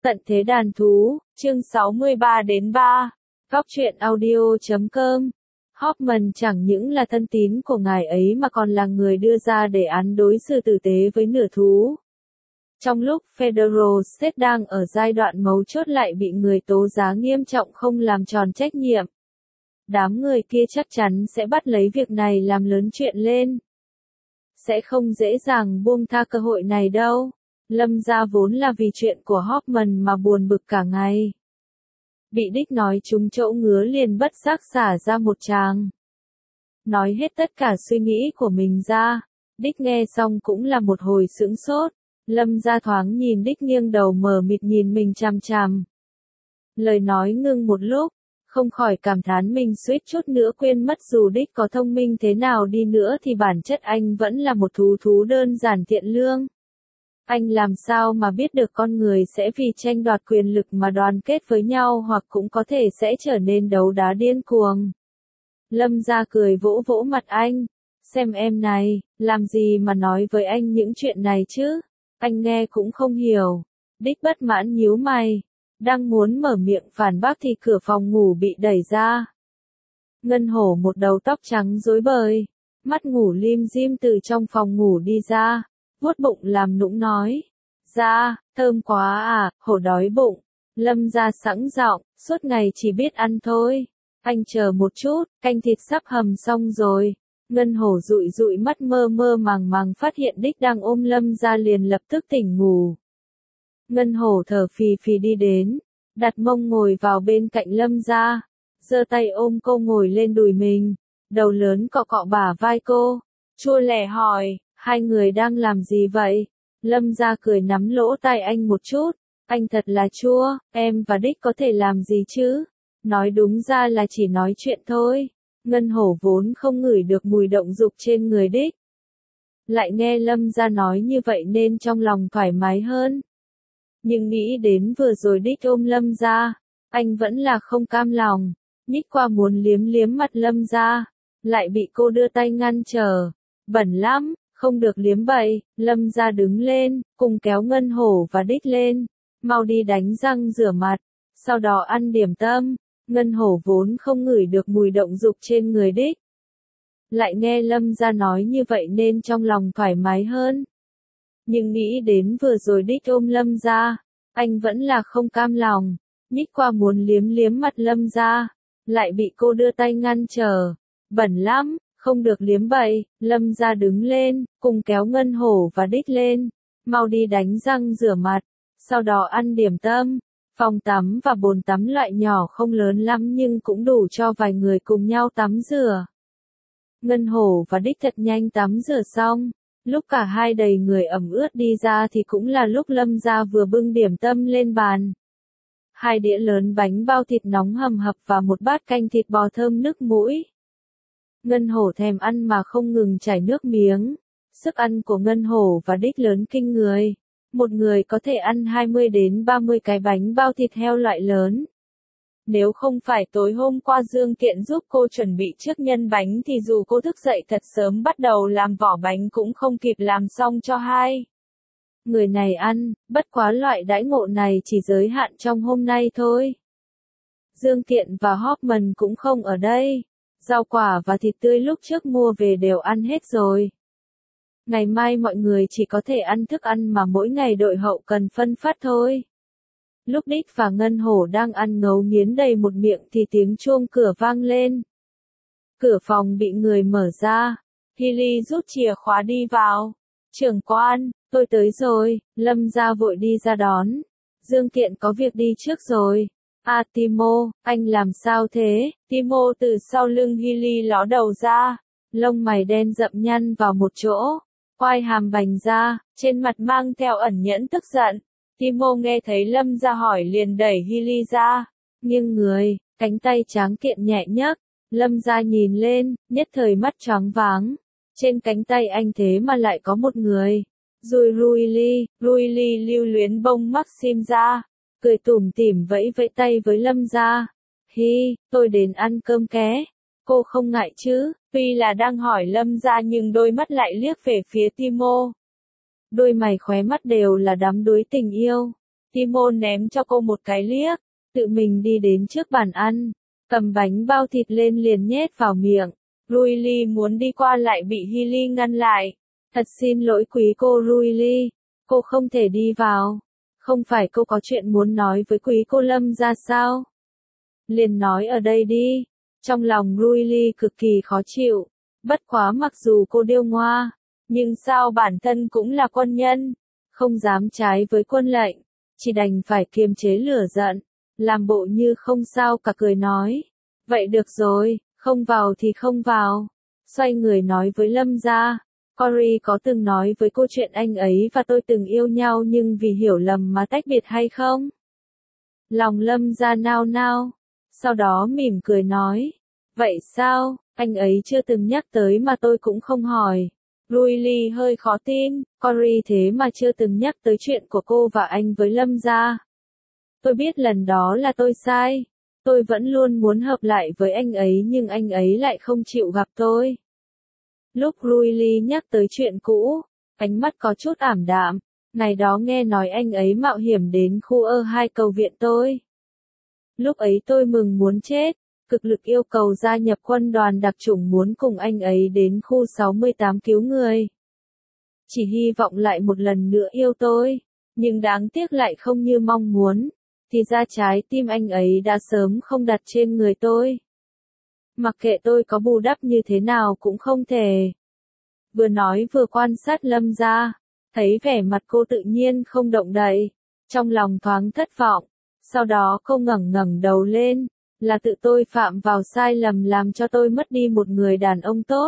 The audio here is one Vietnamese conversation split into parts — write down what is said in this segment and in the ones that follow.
Tận thế đàn thú, chương 63-3, Góc truyện audio.com. Hoffman chẳng những là thân tín của ngài ấy mà còn là người đưa ra đề án đối xử tử tế với nửa thú. Trong lúc Federal State đang ở giai đoạn mấu chốt lại bị người tố giá nghiêm trọng không làm tròn trách nhiệm. Đám người kia chắc chắn sẽ bắt lấy việc này làm lớn chuyện lên. Sẽ không dễ dàng buông tha cơ hội này đâu. Lâm gia vốn là vì chuyện của Hoffman mà buồn bực cả ngày. Bị Đích nói trúng chỗ ngứa liền bất giác xả ra một tràng. Nói hết tất cả suy nghĩ của mình ra. Đích nghe xong cũng là một hồi sững sốt. Lâm gia thoáng nhìn Đích nghiêng đầu mờ mịt nhìn mình chằm chằm. Lời nói ngưng một lúc, không khỏi cảm thán mình suýt chút nữa quên mất dù Đích có thông minh thế nào đi nữa thì bản chất anh vẫn là một thú đơn giản thiện lương. Anh làm sao mà biết được con người sẽ vì tranh đoạt quyền lực mà đoàn kết với nhau hoặc cũng có thể sẽ trở nên đấu đá điên cuồng. Lâm gia cười vỗ vỗ mặt anh. Xem em này, làm gì mà nói với anh những chuyện này chứ? Anh nghe cũng không hiểu. Đích bất mãn nhíu mày. Đang muốn mở miệng phản bác thì cửa phòng ngủ bị đẩy ra. Ngân Hổ một đầu tóc trắng rối bời, mắt ngủ lim dim từ trong phòng ngủ đi ra. Vuốt bụng làm nũng nói. Dạ, thơm quá à, Hổ đói bụng. Lâm gia sẵn giọng, suốt ngày chỉ biết ăn thôi. Anh chờ một chút, canh thịt sắp hầm xong rồi. Ngân Hổ dụi dụi mắt mơ mơ màng màng phát hiện Đích đang ôm Lâm gia liền lập tức tỉnh ngủ. Ngân Hổ thở phì phì đi đến, đặt mông ngồi vào bên cạnh Lâm gia, giơ tay ôm cô ngồi lên đùi mình, đầu lớn cọ cọ bả vai cô. Chua lẻ hỏi. Hai người đang làm gì vậy? Lâm gia cười nắm lỗ tai anh một chút. Anh thật là chua, em và Đích có thể làm gì chứ? Nói đúng ra là chỉ nói chuyện thôi. Ngân Hổ vốn không ngửi được mùi động dục trên người Đích. Lại nghe Lâm gia nói như vậy nên trong lòng thoải mái hơn. Nhưng nghĩ đến vừa rồi Đích ôm Lâm gia, anh vẫn là không cam lòng. Nhích qua muốn liếm liếm mặt Lâm gia, lại bị cô đưa tay ngăn trở. Bẩn lắm. Không được liếm bậy. Lâm gia đứng lên, cùng kéo Ngân Hổ và Đích lên. Mau đi đánh răng rửa mặt, sau đó ăn điểm tâm. Ngân Hổ vốn không ngửi được mùi động dục trên người Đích. Lại nghe Lâm gia nói như vậy nên trong lòng thoải mái hơn. Nhưng nghĩ đến vừa rồi Đích ôm Lâm gia, anh vẫn là không cam lòng. Nhích qua muốn liếm liếm mặt Lâm gia, lại bị cô đưa tay ngăn trở. Bẩn lắm. Không được liếm bậy. Lâm gia đứng lên, cùng kéo Ngân Hổ và Đích lên. Mau đi đánh răng rửa mặt, sau đó ăn điểm tâm. Phòng tắm và bồn tắm loại nhỏ không lớn lắm nhưng cũng đủ cho vài người cùng nhau tắm rửa. Ngân Hổ và Đích thật nhanh tắm rửa xong. Lúc cả hai đầy người ẩm ướt đi ra thì cũng là lúc Lâm gia vừa bưng điểm tâm lên bàn. 2 đĩa lớn bánh bao thịt nóng hầm hập và một bát canh thịt bò thơm nức mũi. Ngân Hổ thèm ăn mà không ngừng chảy nước miếng. Sức ăn của Ngân Hổ và Đích lớn kinh người. Một người có thể ăn 20 đến 30 cái bánh bao thịt heo loại lớn. Nếu không phải tối hôm qua Dương Kiện giúp cô chuẩn bị trước nhân bánh thì dù cô thức dậy thật sớm bắt đầu làm vỏ bánh cũng không kịp làm xong cho hai người này ăn, bất quá loại đãi ngộ này chỉ giới hạn trong hôm nay thôi. Dương Kiện và Hoffman cũng không ở đây. Rau quả và thịt tươi lúc trước mua về đều ăn hết rồi. Ngày mai mọi người chỉ có thể ăn thức ăn mà mỗi ngày đội hậu cần phân phát thôi. Lúc Đích và Ngân Hổ đang ăn ngấu nghiến đầy một miệng thì tiếng chuông cửa vang lên. Cửa phòng bị người mở ra. Hilly rút chìa khóa đi vào. Trưởng quan, tôi tới rồi. Lâm gia vội đi ra đón. Dương Kiện có việc đi trước rồi. À Timo, anh làm sao thế? Timo từ sau lưng Hilly ló đầu ra, lông mày đen rậm nhăn vào một chỗ, quai hàm bành ra, trên mặt mang theo ẩn nhẫn tức giận. Timo nghe thấy Lâm gia hỏi liền đẩy Hilly ra, nghiêng người, cánh tay tráng kiện nhẹ nhấc. Lâm gia nhìn lên, nhất thời mắt choáng váng. Trên cánh tay anh thế mà lại có một người. Ruili lưu luyến bông Maxim ra. Cười tủm tỉm vẫy vẫy tay với Lâm gia. Hi, tôi đến ăn cơm ké. Cô không ngại chứ? Tuy là đang hỏi Lâm gia nhưng đôi mắt lại liếc về phía Timo. Đôi mày khóe mắt đều là đắm đuối tình yêu. Timo ném cho cô một cái liếc, tự mình đi đến trước bàn ăn, cầm bánh bao thịt lên liền nhét vào miệng. Ruili muốn đi qua lại bị Hilly ngăn lại. Thật xin lỗi quý cô Ruili, cô không thể đi vào. Không phải cô có chuyện muốn nói với quý cô Lâm ra sao? Liền nói ở đây đi. Trong lòng Ruili cực kỳ khó chịu. Bất quá mặc dù cô điêu ngoa, nhưng sao bản thân cũng là quân nhân, không dám trái với quân lệnh, chỉ đành phải kiềm chế lửa giận, làm bộ như không sao cả cười nói. Vậy được rồi, không vào thì không vào. Xoay người nói với Lâm gia, Cory có từng nói với cô chuyện anh ấy và tôi từng yêu nhau nhưng vì hiểu lầm mà tách biệt hay không? Lòng Lâm gia nao nao, sau đó mỉm cười nói. Vậy sao, anh ấy chưa từng nhắc tới mà tôi cũng không hỏi. Ruili hơi khó tin, Cory thế mà chưa từng nhắc tới chuyện của cô và anh với Lâm gia. Tôi biết lần đó là tôi sai. Tôi vẫn luôn muốn hợp lại với anh ấy nhưng anh ấy lại không chịu gặp tôi. Lúc Ruili nhắc tới chuyện cũ, ánh mắt có chút ảm đạm. Ngày đó nghe nói anh ấy mạo hiểm đến khu E2 cầu viện tôi. Lúc ấy tôi mừng muốn chết, cực lực yêu cầu gia nhập quân đoàn đặc chủng muốn cùng anh ấy đến khu 68 cứu người. Chỉ hy vọng lại một lần nữa yêu tôi, nhưng đáng tiếc lại không như mong muốn. Thì ra trái tim anh ấy đã sớm không đặt trên người tôi. Mặc kệ tôi có bù đắp như thế nào cũng không thể. Vừa nói vừa quan sát Lâm gia, thấy vẻ mặt cô tự nhiên không động đậy, trong lòng thoáng thất vọng, sau đó cô ngẩng đầu lên, là tự tôi phạm vào sai lầm làm cho tôi mất đi một người đàn ông tốt.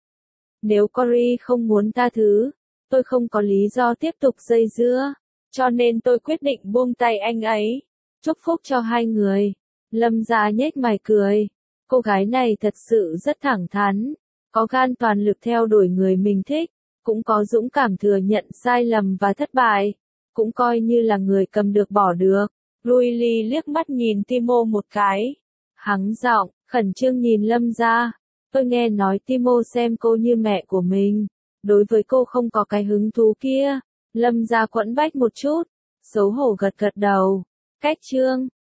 Nếu Cory không muốn tha thứ, tôi không có lý do tiếp tục dây dưa, cho nên tôi quyết định buông tay anh ấy. Chúc phúc cho hai người. Lâm gia nhếch mày cười. Cô gái này thật sự rất thẳng thắn, có gan toàn lực theo đuổi người mình thích, cũng có dũng cảm thừa nhận sai lầm và thất bại, cũng coi như là người cầm được bỏ được. Ruili liếc mắt nhìn Timo một cái, hắng giọng, khẩn trương nhìn Lâm gia. Tôi nghe nói Timo xem cô như mẹ của mình, đối với cô không có cái hứng thú kia. Lâm gia quẫn bách một chút, xấu hổ gật đầu. Cách chương